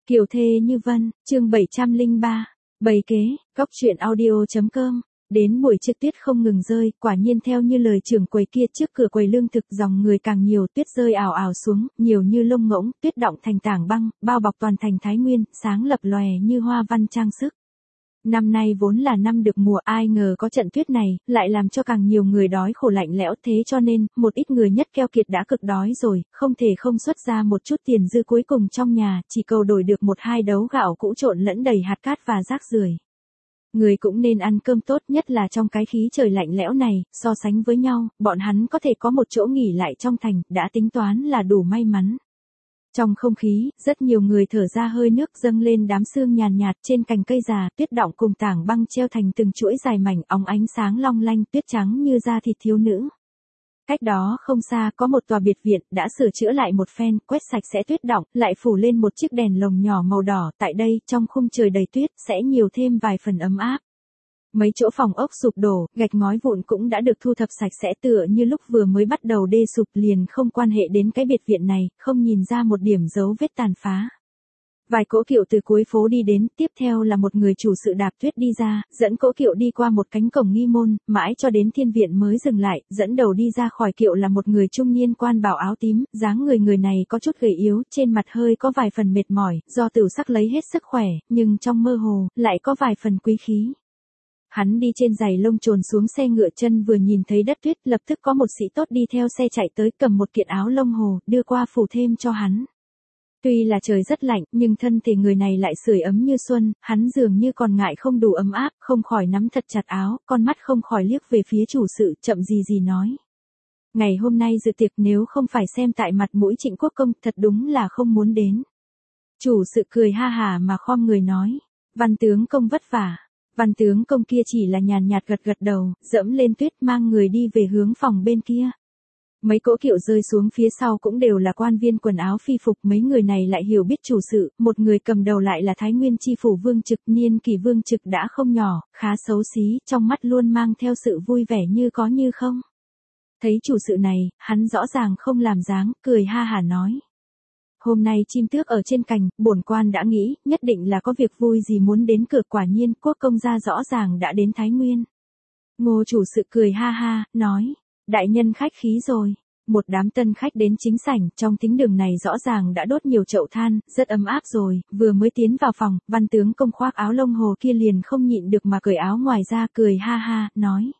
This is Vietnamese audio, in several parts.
Kiều thê như vân, chương 703, bày kế, góc truyện audio.com. Đến buổi trưa tuyết không ngừng rơi, quả nhiên theo như lời trưởng quầy kia, trước cửa quầy lương thực dòng người càng nhiều, tuyết rơi ào ào xuống, nhiều như lông ngỗng, tuyết đọng thành tảng băng, bao bọc toàn thành Thái Nguyên, sáng lập lòe như hoa văn trang sức. Năm nay vốn là năm được mùa, ai ngờ có trận tuyết này, lại làm cho càng nhiều người đói khổ lạnh lẽo, thế cho nên, một ít người nhất keo kiệt đã cực đói rồi, không thể không xuất ra một chút tiền dư cuối cùng trong nhà, chỉ cầu đổi được một hai đấu gạo cũ trộn lẫn đầy hạt cát và rác rưởi. Người cũng nên ăn cơm tốt, nhất là trong cái khí trời lạnh lẽo này, so sánh với nhau, bọn hắn có thể có một chỗ nghỉ lại trong thành, đã tính toán là đủ may mắn. Trong không khí, rất nhiều người thở ra hơi nước, dâng lên đám sương nhàn nhạt trên cành cây già, tuyết đọng cùng tảng băng treo thành từng chuỗi dài mảnh, óng ánh sáng long lanh, tuyết trắng như da thịt thiếu nữ. Cách đó không xa có một tòa biệt viện, đã sửa chữa lại một phen, quét sạch sẽ tuyết đọng, lại phủ lên một chiếc đèn lồng nhỏ màu đỏ, tại đây, trong khung trời đầy tuyết, sẽ nhiều thêm vài phần ấm áp. Mấy chỗ phòng ốc sụp đổ, gạch ngói vụn cũng đã được thu thập sạch sẽ, tựa như lúc vừa mới bắt đầu đê sụp, liền không quan hệ đến cái biệt viện này, không nhìn ra một điểm dấu vết tàn phá. Vài cỗ kiệu từ cuối phố đi đến, tiếp theo là một người chủ sự đạp tuyết đi ra, dẫn cỗ kiệu đi qua một cánh cổng nghi môn, mãi cho đến thiên viện mới dừng lại, dẫn đầu đi ra khỏi kiệu là một người trung niên quan bảo áo tím, dáng người này có chút gầy yếu, trên mặt hơi có vài phần mệt mỏi, do tửu sắc lấy hết sức khỏe, nhưng trong mơ hồ, lại có vài phần quý khí. Hắn đi trên giày lông chồn xuống xe ngựa, chân vừa nhìn thấy đất tuyết, lập tức có một sĩ tốt đi theo xe chạy tới, cầm một kiện áo lông hồ, đưa qua phủ thêm cho hắn. Tuy là trời rất lạnh, nhưng thân thể người này lại sưởi ấm như xuân, hắn dường như còn ngại không đủ ấm áp, không khỏi nắm thật chặt áo, con mắt không khỏi liếc về phía chủ sự, chậm gì nói. Ngày hôm nay dự tiệc nếu không phải xem tại mặt mũi Trịnh Quốc Công, thật đúng là không muốn đến. Chủ sự cười ha hả mà khom người nói, Văn tướng công vất vả. Văn tướng công kia chỉ là nhàn nhạt gật đầu, dẫm lên tuyết mang người đi về hướng phòng bên kia. Mấy cỗ kiệu rơi xuống phía sau cũng đều là quan viên quần áo phi phục, mấy người này lại hiểu biết chủ sự, một người cầm đầu lại là Thái Nguyên chi phủ Vương Trực, niên kỷ Vương Trực đã không nhỏ, khá xấu xí, trong mắt luôn mang theo sự vui vẻ như có như không. Thấy chủ sự này, hắn rõ ràng không làm dáng, cười ha hả nói. Hôm nay chim tước ở trên cành, bổn quan đã nghĩ, nhất định là có việc vui gì muốn đến cửa, quả nhiên Quốc công gia rõ ràng đã đến Thái Nguyên. Ngô chủ sự cười ha ha, nói, đại nhân khách khí rồi. Một đám tân khách đến chính sảnh, trong thính đường này rõ ràng đã đốt nhiều chậu than, rất ấm áp rồi, vừa mới tiến vào phòng, Văn tướng công khoác áo lông hồ kia liền không nhịn được mà cởi áo ngoài ra, cười ha ha, nói.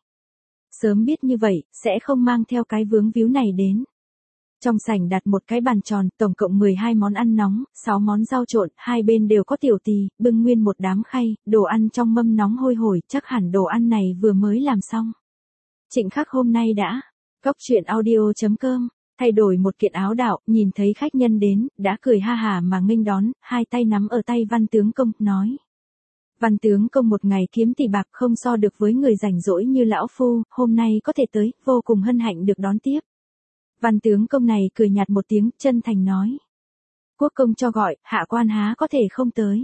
Sớm biết như vậy, sẽ không mang theo cái vướng víu này đến. Trong sảnh đặt một cái bàn tròn, tổng cộng 12 món ăn nóng, 6 món rau trộn, hai bên đều có tiểu tỳ, bưng nguyên một đám khay, đồ ăn trong mâm nóng hôi hổi, chắc hẳn đồ ăn này vừa mới làm xong. Trịnh Khắc hôm nay đã, góc truyện audio.com, thay đổi một kiện áo đạo, nhìn thấy khách nhân đến, đã cười ha hả mà nghênh đón, hai tay nắm ở tay Văn tướng công, nói. Văn tướng công một ngày kiếm tỷ bạc không so được với người rảnh rỗi như lão phu, hôm nay có thể tới, vô cùng hân hạnh được đón tiếp. Văn tướng công này cười nhạt một tiếng, chân thành nói. Quốc công cho gọi, hạ quan há có thể không tới.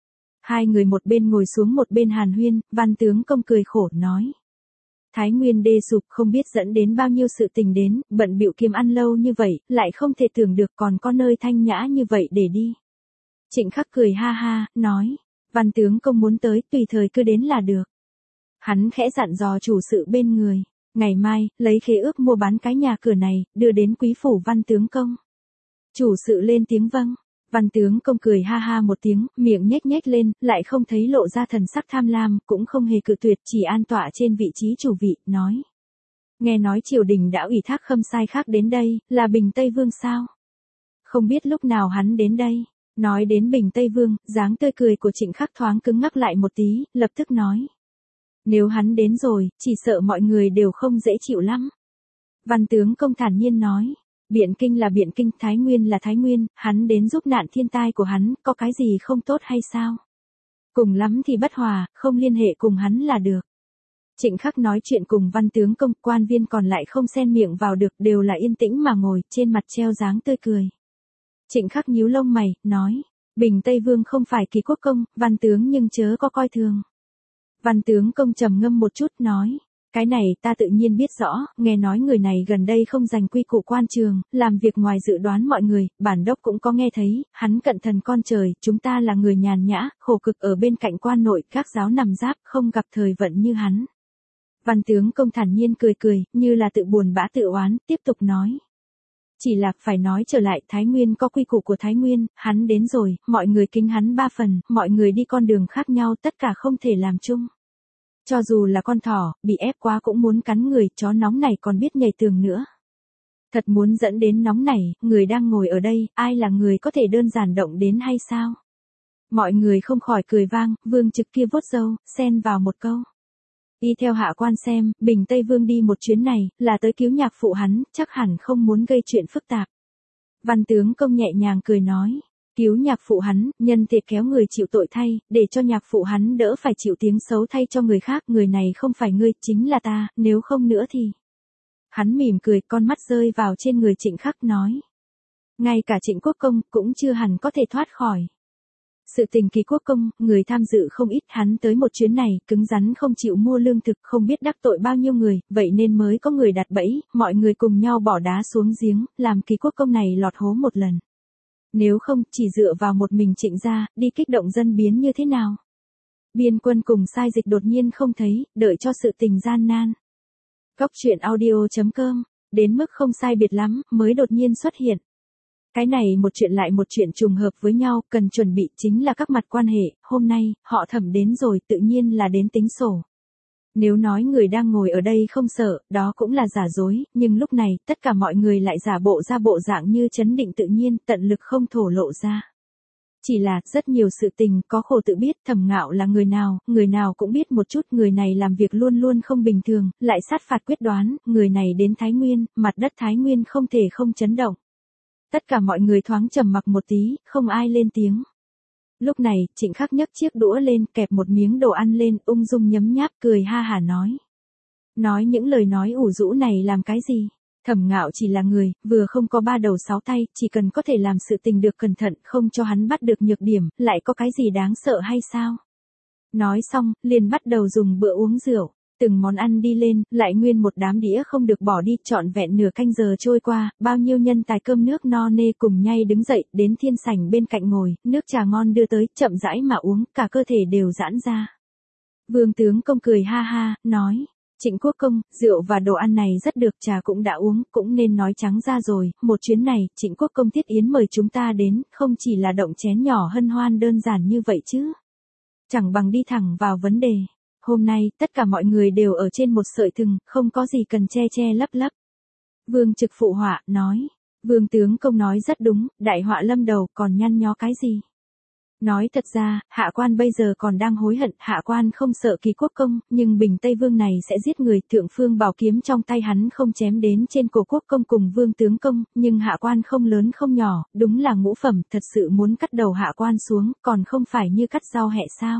Hai người một bên ngồi xuống một bên hàn huyên, Văn tướng công cười khổ nói. Thái Nguyên đê sụp, không biết dẫn đến bao nhiêu sự tình đến, bận bịu kiếm ăn lâu như vậy, lại không thể tưởng được còn có nơi thanh nhã như vậy để đi. Trịnh Khắc cười ha ha, nói. Văn tướng công muốn tới, tùy thời cứ đến là được. Hắn khẽ dặn dò chủ sự bên người. Ngày mai, lấy khế ước mua bán cái nhà cửa này, đưa đến quý phủ Văn tướng công. Chủ sự lên tiếng vâng. Văn tướng công cười ha ha một tiếng, miệng nhếch nhếch lên, lại không thấy lộ ra thần sắc tham lam, cũng không hề cự tuyệt, chỉ an tọa trên vị trí chủ vị, nói. Nghe nói triều đình đã ủy thác khâm sai khác đến đây, là Bình Tây Vương sao? Không biết lúc nào hắn đến đây. Nói đến Bình Tây Vương, dáng tươi cười của Trịnh Khắc thoáng cứng ngắc lại một tí, lập tức nói. Nếu hắn đến rồi, chỉ sợ mọi người đều không dễ chịu lắm. Văn tướng công thản nhiên nói. Biện Kinh là Biện Kinh, Thái Nguyên là Thái Nguyên, hắn đến giúp nạn thiên tai của hắn, có cái gì không tốt hay sao? Cùng lắm thì bất hòa, không liên hệ cùng hắn là được. Trịnh Khắc nói chuyện cùng Văn tướng công, quan viên còn lại không xen miệng vào được, đều là yên tĩnh mà ngồi, trên mặt treo dáng tươi cười. Trịnh Khắc nhíu lông mày, nói. Bình Tây Vương không phải Kỳ Quốc công, Văn tướng nhưng chớ có coi thường. Văn tướng công trầm ngâm một chút, nói. Cái này ta tự nhiên biết rõ, nghe nói người này gần đây không giành quy củ quan trường, làm việc ngoài dự đoán mọi người, bản đốc cũng có nghe thấy, hắn cận thần con trời, chúng ta là người nhàn nhã, khổ cực ở bên cạnh quan nội, các giáo nằm giáp, không gặp thời vận như hắn. Văn tướng công thản nhiên cười cười, như là tự buồn bã tự oán, tiếp tục nói. Chỉ là, phải nói trở lại, Thái Nguyên có quy củ của Thái Nguyên, hắn đến rồi, mọi người kính hắn 3 phần, mọi người đi con đường khác nhau, tất cả không thể làm chung. Cho dù là con thỏ, bị ép quá cũng muốn cắn người, chó nóng này còn biết nhảy tường nữa. Thật muốn dẫn đến nóng này, người đang ngồi ở đây, ai là người có thể đơn giản động đến hay sao? Mọi người không khỏi cười vang, Vương Trực kia vuốt râu, xen vào một câu. Y theo hạ quan xem, Bình Tây Vương đi một chuyến này, là tới cứu nhạc phụ hắn, chắc hẳn không muốn gây chuyện phức tạp. Văn tướng công nhẹ nhàng cười nói. Cứu nhạc phụ hắn, nhân tiện kéo người chịu tội thay, để cho nhạc phụ hắn đỡ phải chịu tiếng xấu thay cho người khác, người này không phải ngươi, chính là ta, nếu không nữa thì. Hắn mỉm cười, con mắt rơi vào trên người Trịnh Khắc nói. Ngay cả Trịnh Quốc Công cũng chưa hẳn có thể thoát khỏi. Sự tình Kỳ Quốc Công, người tham dự không ít, hắn tới một chuyến này, cứng rắn không chịu mua lương thực, không biết đắc tội bao nhiêu người, vậy nên mới có người đặt bẫy, mọi người cùng nhau bỏ đá xuống giếng, làm Kỳ Quốc Công này lọt hố một lần. Nếu không, chỉ dựa vào một mình Trịnh gia, đi kích động dân biến như thế nào? Biên quân cùng sai dịch đột nhiên không thấy, đợi cho sự tình gian nan. Góc truyện audio.com, đến mức không sai biệt lắm, mới đột nhiên xuất hiện. Cái này một chuyện lại một chuyện trùng hợp với nhau, cần chuẩn bị chính là các mặt quan hệ, hôm nay, họ Thẩm đến rồi, tự nhiên là đến tính sổ. Nếu nói người đang ngồi ở đây không sợ, đó cũng là giả dối, nhưng lúc này, tất cả mọi người lại giả bộ ra bộ dạng như chấn định tự nhiên, tận lực không thổ lộ ra. Chỉ là, rất nhiều sự tình, có khổ tự biết, Thẩm Ngạo là người nào cũng biết một chút, người này làm việc luôn luôn không bình thường, lại sát phạt quyết đoán, người này đến Thái Nguyên, mặt đất Thái Nguyên không thể không chấn động. Tất cả mọi người thoáng trầm mặc một tí, không ai lên tiếng. Lúc này, Trịnh Khắc nhấc chiếc đũa lên, kẹp một miếng đồ ăn lên, ung dung nhấm nháp, cười ha hả nói. Nói những lời nói ủ rũ này làm cái gì? Thẩm Ngạo chỉ là người, vừa không có 3 đầu 6 tay, chỉ cần có thể làm sự tình được cẩn thận, không cho hắn bắt được nhược điểm, lại có cái gì đáng sợ hay sao? Nói xong, liền bắt đầu dùng bữa uống rượu. Từng món ăn đi lên, lại nguyên một đám đĩa không được bỏ đi, trọn vẹn nửa canh giờ trôi qua, bao nhiêu nhân tài cơm nước no nê cùng nhay đứng dậy, đến thiên sảnh bên cạnh ngồi, nước trà ngon đưa tới, chậm rãi mà uống, cả cơ thể đều giãn ra. Vương tướng công cười ha ha, nói, Trịnh Quốc Công, rượu và đồ ăn này rất được, trà cũng đã uống, cũng nên nói trắng ra rồi, một chuyến này, Trịnh Quốc Công thiết yến mời chúng ta đến, không chỉ là động chén nhỏ hân hoan đơn giản như vậy chứ. Chẳng bằng đi thẳng vào vấn đề. Hôm nay, tất cả mọi người đều ở trên một sợi thừng, không có gì cần che che lấp lấp. Vương Trực phụ họa, nói. Vương tướng công nói rất đúng, đại họa lâm đầu, còn nhăn nhó cái gì? Nói thật ra, hạ quan bây giờ còn đang hối hận, hạ quan không sợ Kỳ Quốc Công, nhưng Bình Tây Vương này sẽ giết người, thượng phương bảo kiếm trong tay hắn không chém đến trên cổ Quốc Công cùng Vương tướng công, nhưng hạ quan không lớn không nhỏ, đúng là ngũ phẩm, thật sự muốn cắt đầu hạ quan xuống, còn không phải như cắt rau hẹ sao?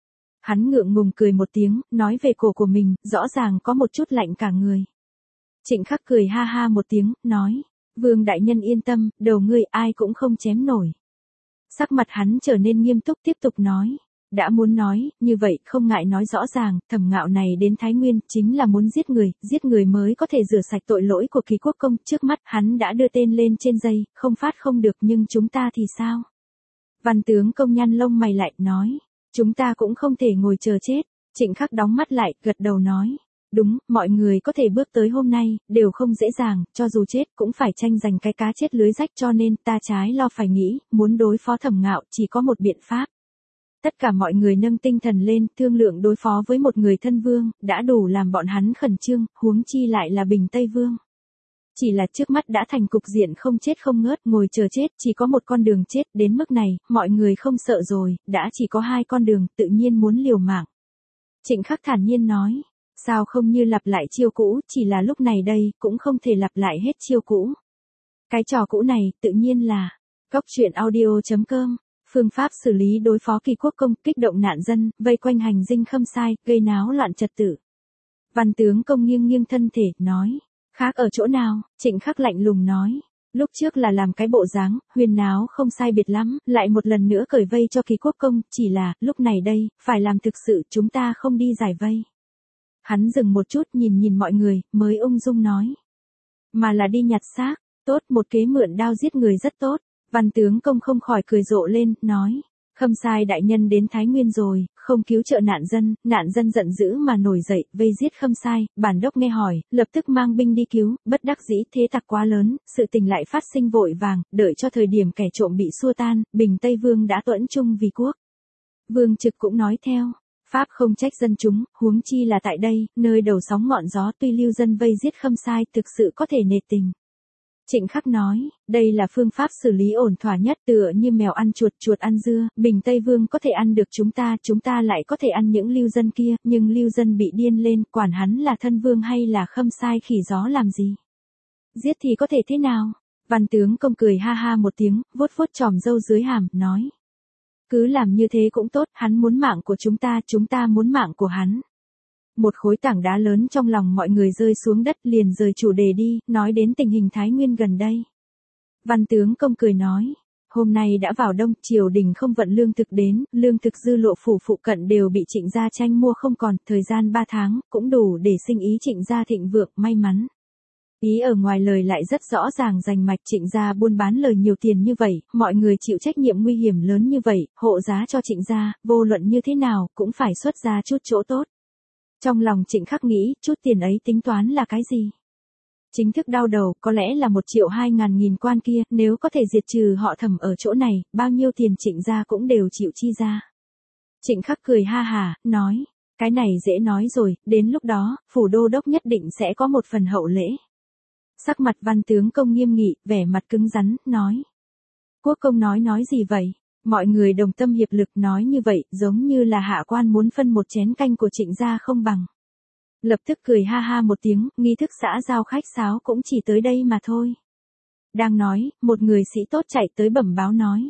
Hắn ngượng ngùng cười một tiếng, nói về cổ của mình, rõ ràng có một chút lạnh cả người. Trịnh Khắc cười ha ha một tiếng, nói, Vương đại nhân yên tâm, đầu ngươi ai cũng không chém nổi. Sắc mặt hắn trở nên nghiêm túc tiếp tục nói, đã muốn nói, như vậy không ngại nói rõ ràng, Thẩm Ngạo này đến Thái Nguyên, chính là muốn giết người mới có thể rửa sạch tội lỗi của Kỳ Quốc Công, trước mắt hắn đã đưa tên lên trên dây, không phát không được nhưng chúng ta thì sao? Văn tướng công nhăn lông mày lại, nói. Chúng ta cũng không thể ngồi chờ chết. Trịnh Khắc đóng mắt lại, gật đầu nói. Đúng, mọi người có thể bước tới hôm nay, đều không dễ dàng, cho dù chết cũng phải tranh giành cái cá chết lưới rách cho nên ta trái lo phải nghĩ, muốn đối phó Thẩm Ngạo chỉ có một biện pháp. Tất cả mọi người nâng tinh thần lên, thương lượng đối phó với một người thân vương, đã đủ làm bọn hắn khẩn trương, huống chi lại là Bình Tây Vương. Chỉ là trước mắt đã thành cục diện không chết không ngớt, ngồi chờ chết, chỉ có một con đường chết, đến mức này, mọi người không sợ rồi, đã chỉ có 2 con đường, tự nhiên muốn liều mạng. Trịnh Khắc thản nhiên nói, sao không như lặp lại chiêu cũ, chỉ là lúc này đây, cũng không thể lặp lại hết chiêu cũ. Cái trò cũ này, tự nhiên là, góc truyện audio.com, phương pháp xử lý đối phó Kỳ Quốc Công, kích động nạn dân, vây quanh hành dinh Khâm Sai, gây náo loạn trật tự. Văn tướng công nghiêng nghiêng thân thể, nói. Khác ở chỗ nào? Trịnh Khắc lạnh lùng nói. Lúc trước là làm cái bộ dáng, huyên náo không sai biệt lắm, lại một lần nữa cởi vây cho Kỳ Quốc Công, chỉ là, lúc này đây, phải làm thực sự, chúng ta không đi giải vây. Hắn dừng một chút nhìn nhìn mọi người, mới ung dung nói. Mà là đi nhặt xác, tốt, một kế mượn đao giết người rất tốt. Văn tướng công không khỏi cười rộ lên, nói. Khâm Sai đại nhân đến Thái Nguyên rồi, không cứu trợ nạn dân giận dữ mà nổi dậy, vây giết Khâm Sai. Bản đốc nghe hỏi, lập tức mang binh đi cứu, bất đắc dĩ thế tặc quá lớn, sự tình lại phát sinh vội vàng, đợi cho thời điểm kẻ trộm bị xua tan, Bình Tây Vương đã tuẫn chung vì quốc. Vương Trực cũng nói theo. Pháp không trách dân chúng, huống chi là tại đây, nơi đầu sóng ngọn gió, tuy lưu dân vây giết Khâm Sai thực sự có thể nề tình. Trịnh Khắc nói, đây là phương pháp xử lý ổn thỏa nhất, tựa như mèo ăn chuột, chuột ăn dưa, Bình Tây Vương có thể ăn được chúng ta lại có thể ăn những lưu dân kia, nhưng lưu dân bị điên lên, quản hắn là thân vương hay là Khâm Sai khỉ gió làm gì. Giết thì có thể thế nào? Văn tướng công cười ha ha một tiếng, vuốt vuốt chòm râu dưới hàm, nói. Cứ làm như thế cũng tốt, hắn muốn mạng của chúng ta muốn mạng của hắn. Một khối tảng đá lớn trong lòng mọi người rơi xuống đất, liền rời chủ đề đi, nói đến tình hình Thái Nguyên gần đây. Văn tướng công cười nói, hôm nay đã vào đông, triều đình không vận lương thực đến, lương thực dư lộ phủ phụ cận đều bị Trịnh gia tranh mua không còn, thời gian 3 tháng, cũng đủ để sinh ý Trịnh gia thịnh vượng, may mắn. Ý ở ngoài lời lại rất rõ ràng rành mạch, Trịnh gia buôn bán lời nhiều tiền như vậy, mọi người chịu trách nhiệm nguy hiểm lớn như vậy, hộ giá cho Trịnh gia, vô luận như thế nào, cũng phải xuất ra chút chỗ tốt. Trong lòng Trịnh Khắc nghĩ, chút tiền ấy tính toán là cái gì? Chính thức đau đầu, có lẽ là 1.200.000 quan kia, nếu có thể diệt trừ họ Thẩm ở chỗ này, bao nhiêu tiền Trịnh gia cũng đều chịu chi ra. Trịnh Khắc cười ha hả, nói, cái này dễ nói rồi, đến lúc đó, phủ đô đốc nhất định sẽ có một phần hậu lễ. Sắc mặt văn tướng công nghiêm nghị, vẻ mặt cứng rắn, nói. Quốc công nói gì vậy? Mọi người đồng tâm hiệp lực nói như vậy, giống như là hạ quan muốn phân một chén canh của Trịnh gia không bằng. Lập tức cười ha ha một tiếng, nghi thức xã giao khách sáo cũng chỉ tới đây mà thôi. Đang nói, một người sĩ tốt chạy tới bẩm báo nói.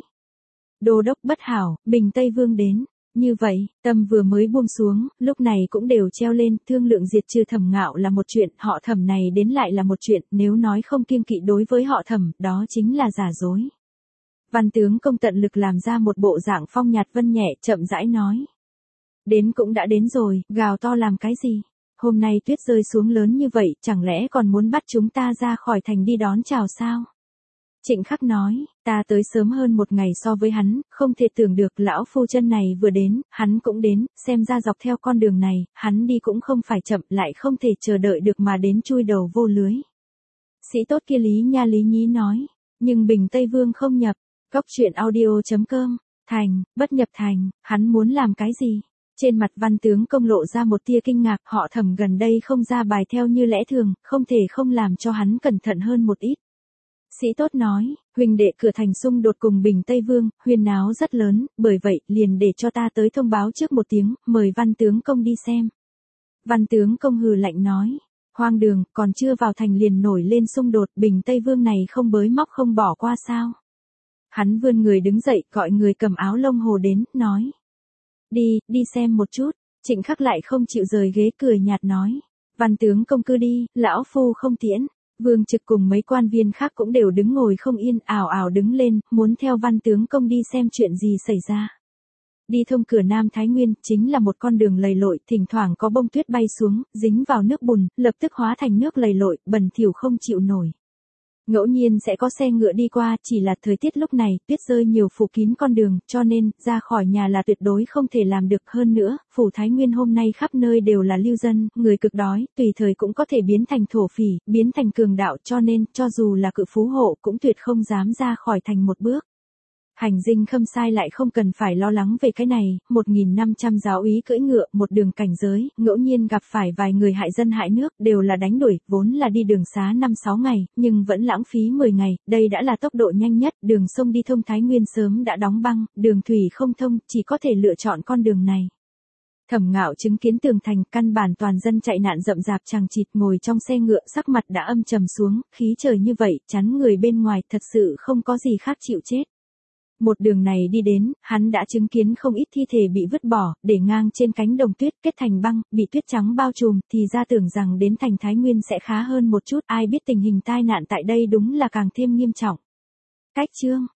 Đô đốc bất hảo, Bình Tây Vương đến. Như vậy, tâm vừa mới buông xuống, lúc này cũng đều treo lên, thương lượng diệt trừ Thẩm Ngạo là một chuyện, họ Thẩm này đến lại là một chuyện, nếu nói không kiêng kỵ đối với họ Thẩm, đó chính là giả dối. Văn tướng công tận lực làm ra một bộ dạng phong nhạt vân nhẹ, chậm rãi nói. Đến cũng đã đến rồi, gào to làm cái gì? Hôm nay tuyết rơi xuống lớn như vậy, chẳng lẽ còn muốn bắt chúng ta ra khỏi thành đi đón chào sao? Trịnh Khắc nói, ta tới sớm hơn một ngày so với hắn, không thể tưởng được lão phu chân này vừa đến, hắn cũng đến, xem ra dọc theo con đường này, hắn đi cũng không phải chậm, lại không thể chờ đợi được mà đến chui đầu vô lưới. Sĩ tốt kia Lý Nhí nói, nhưng Bình Tây Vương không nhập. Cóc truyện audio.com, thành, bất nhập thành, hắn muốn làm cái gì? Trên mặt văn tướng công lộ ra một tia kinh ngạc, họ Thẩm gần đây không ra bài theo như lẽ thường, không thể không làm cho hắn cẩn thận hơn một ít. Sĩ tốt nói, huynh đệ cửa thành xung đột cùng Bình Tây Vương, huyên náo rất lớn, bởi vậy, liền để cho ta tới thông báo trước một tiếng, mời văn tướng công đi xem. Văn tướng công hừ lạnh nói, hoang đường, còn chưa vào thành liền nổi lên xung đột, Bình Tây Vương này không bới móc không bỏ qua sao? Hắn vươn người đứng dậy, gọi người cầm áo lông hồ đến, nói. Đi xem một chút. Trịnh Khắc lại không chịu rời ghế, cười nhạt nói. Văn tướng công cứ đi, lão phu không tiễn. Vương Trực cùng mấy quan viên khác cũng đều đứng ngồi không yên, ảo ảo đứng lên, muốn theo văn tướng công đi xem chuyện gì xảy ra. Đi thông cửa Nam Thái Nguyên, chính là một con đường lầy lội, thỉnh thoảng có bông tuyết bay xuống, dính vào nước bùn, lập tức hóa thành nước lầy lội, bẩn thỉu không chịu nổi. Ngẫu nhiên sẽ có xe ngựa đi qua, chỉ là thời tiết lúc này, tuyết rơi nhiều phủ kín con đường, cho nên, ra khỏi nhà là tuyệt đối không thể làm được. Hơn nữa, phủ Thái Nguyên hôm nay khắp nơi đều là lưu dân, người cực đói, tùy thời cũng có thể biến thành thổ phỉ, biến thành cường đạo, cho nên, cho dù là cự phú hộ cũng tuyệt không dám ra khỏi thành một bước. Hành dinh Khâm Sai lại không cần phải lo lắng về cái này, 1.500 giáo úy cưỡi ngựa, một đường cảnh giới, ngẫu nhiên gặp phải vài người hại dân hại nước, đều là đánh đuổi, vốn là đi đường xá 5-6 ngày, nhưng vẫn lãng phí 10 ngày, đây đã là tốc độ nhanh nhất, đường sông đi thông Thái Nguyên sớm đã đóng băng, đường thủy không thông, chỉ có thể lựa chọn con đường này. Thẩm Ngạo chứng kiến tường thành, căn bản toàn dân chạy nạn rậm rạp chằng chịt, ngồi trong xe ngựa, sắc mặt đã âm trầm xuống, khí trời như vậy, chắn người bên ngoài, thật sự không có gì khác chịu chết. Một đường này đi đến, hắn đã chứng kiến không ít thi thể bị vứt bỏ, để ngang trên cánh đồng tuyết, kết thành băng, bị tuyết trắng bao trùm, thì ra tưởng rằng đến thành Thái Nguyên sẽ khá hơn một chút, ai biết tình hình tai nạn tại đây đúng là càng thêm nghiêm trọng. Cách chương